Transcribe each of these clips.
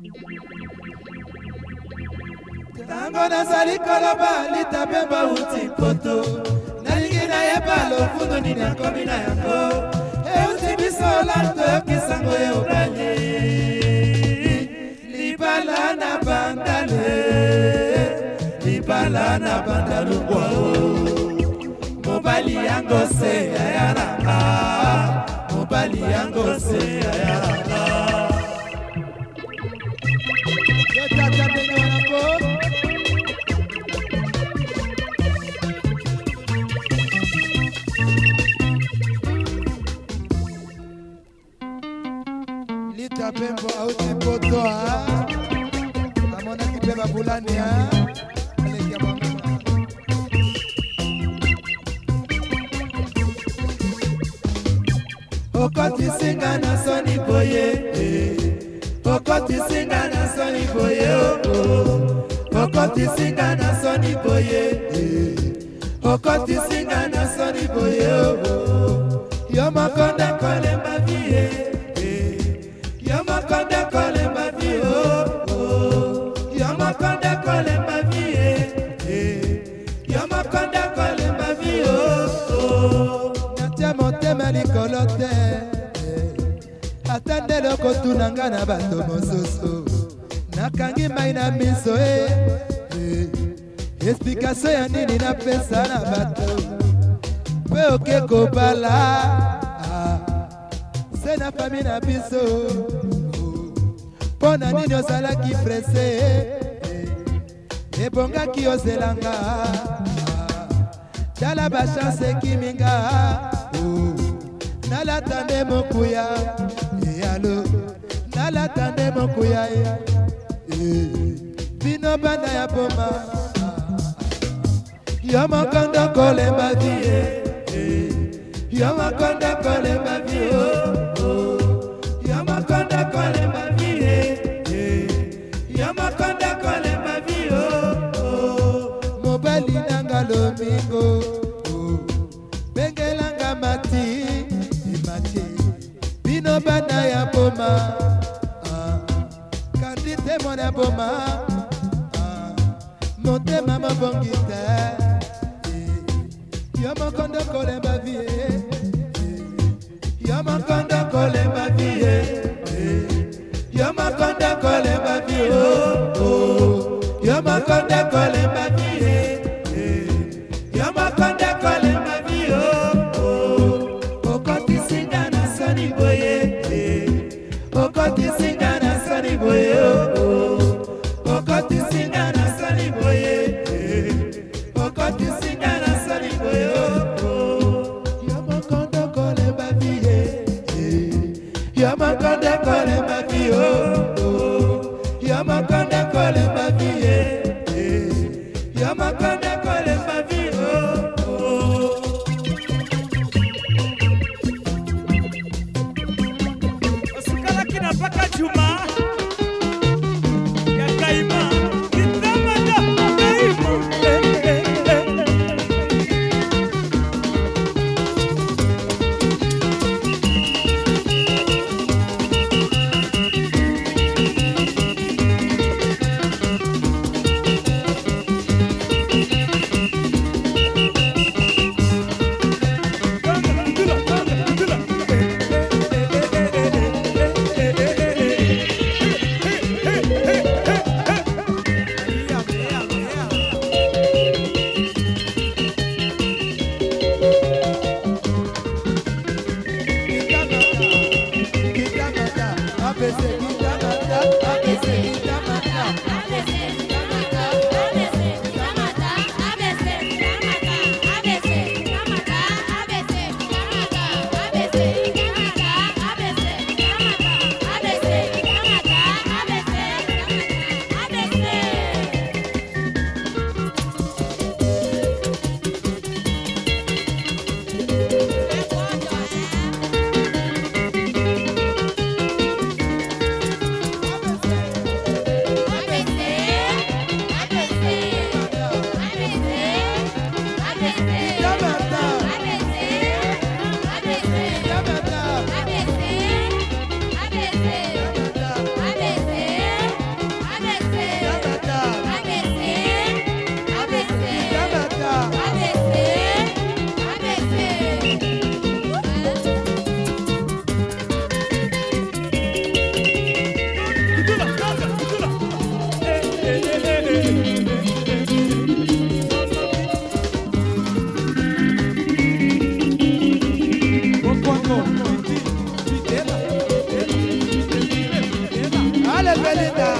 Tango nazali koloba litapemba uti poto nalingi nayeba lofundo nini akomi na yango euti biso lanto yokisango yobali libala na bandale libala na bandalungwa mobali yango se ayaranga mobali yango se ayaranga Lita Pembo auti poto amona kipeba bulani aleki mama okoti singa na soni boye okoti singa na soni boye okoti singa na soni boye okoti singa na soni boye yo makonda kole ma vie yo makonda kole ma vie yo makonda kole ma vie yo makonda kole ma vie natia motema likolo te atande loko tunanga na bato mosusu nakangi mai na miso explication ya nini napesa na bato pe oke kobala se na fami na biso mpo na nini ozalaki prese ebongaki ozelanga tala bachance ekiminga nalata nde mokuya yalo nalata nde mokuya bino bana ya boma yo mokondo kolemba vie yo mokondo kolemba vie yo mokondo kolemba vie yo mokondo kolemba vie mobali nanga lomingo bengelanga mati imati bino bana ya boma kandite mona boma motema mabongi te yo mokondo kolemba vie yo mokondo kolemba vie yo mokondo kolemba vie yo mokondo kolemba vie yo mokondo kolemba vie okoti singa na soni boye okoti singa na soni boye okoti singa na soni boye okoti singa na soni boye yo mokondo kolemba vie yo mokondo kolemba vie yo mokondo kolemba vie yo mokondo kolemba vie osikala kina paka juma ya kaima kitamada kaimu Allez Belinda.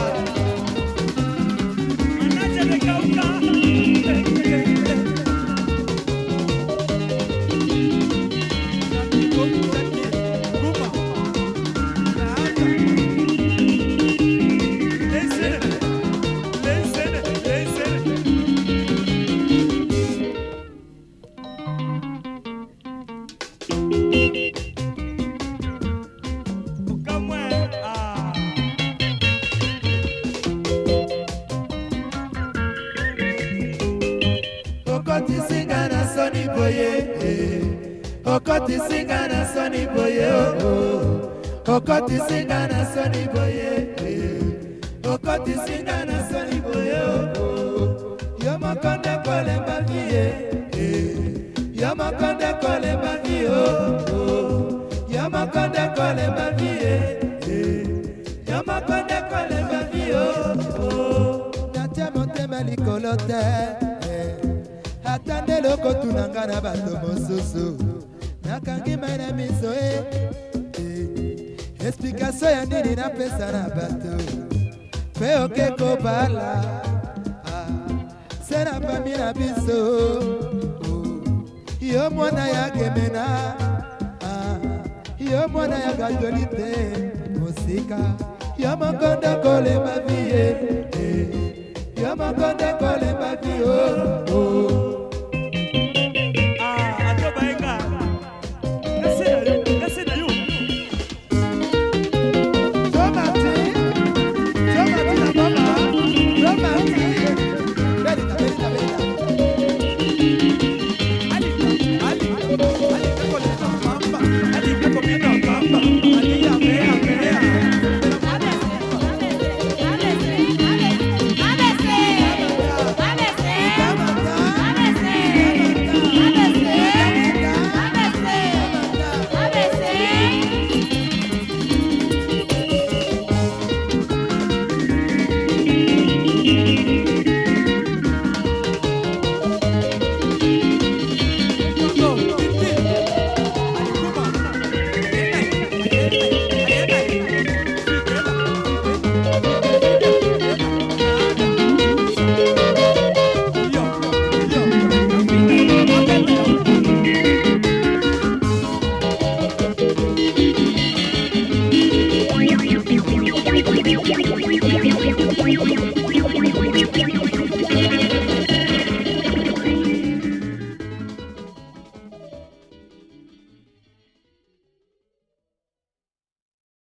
Okoti singa na Sony Boye, Okoti singa na Sony Boye, Okoti singa na Sony Boye, Okoti singa na Sony Boye, yo makonde kole mbaviye, yo makonde kole mbaviye, yo makonde kole mbaviye, yo makonde kole mbaviye, natia motema likolo te. Atande loko tunanga na bato mosusu nakangi mai na miso explication ya nini napesa na bato pe oke kobala se na fami na biso yo mwana ya gemena yo mwana ya katolite mosika yo moko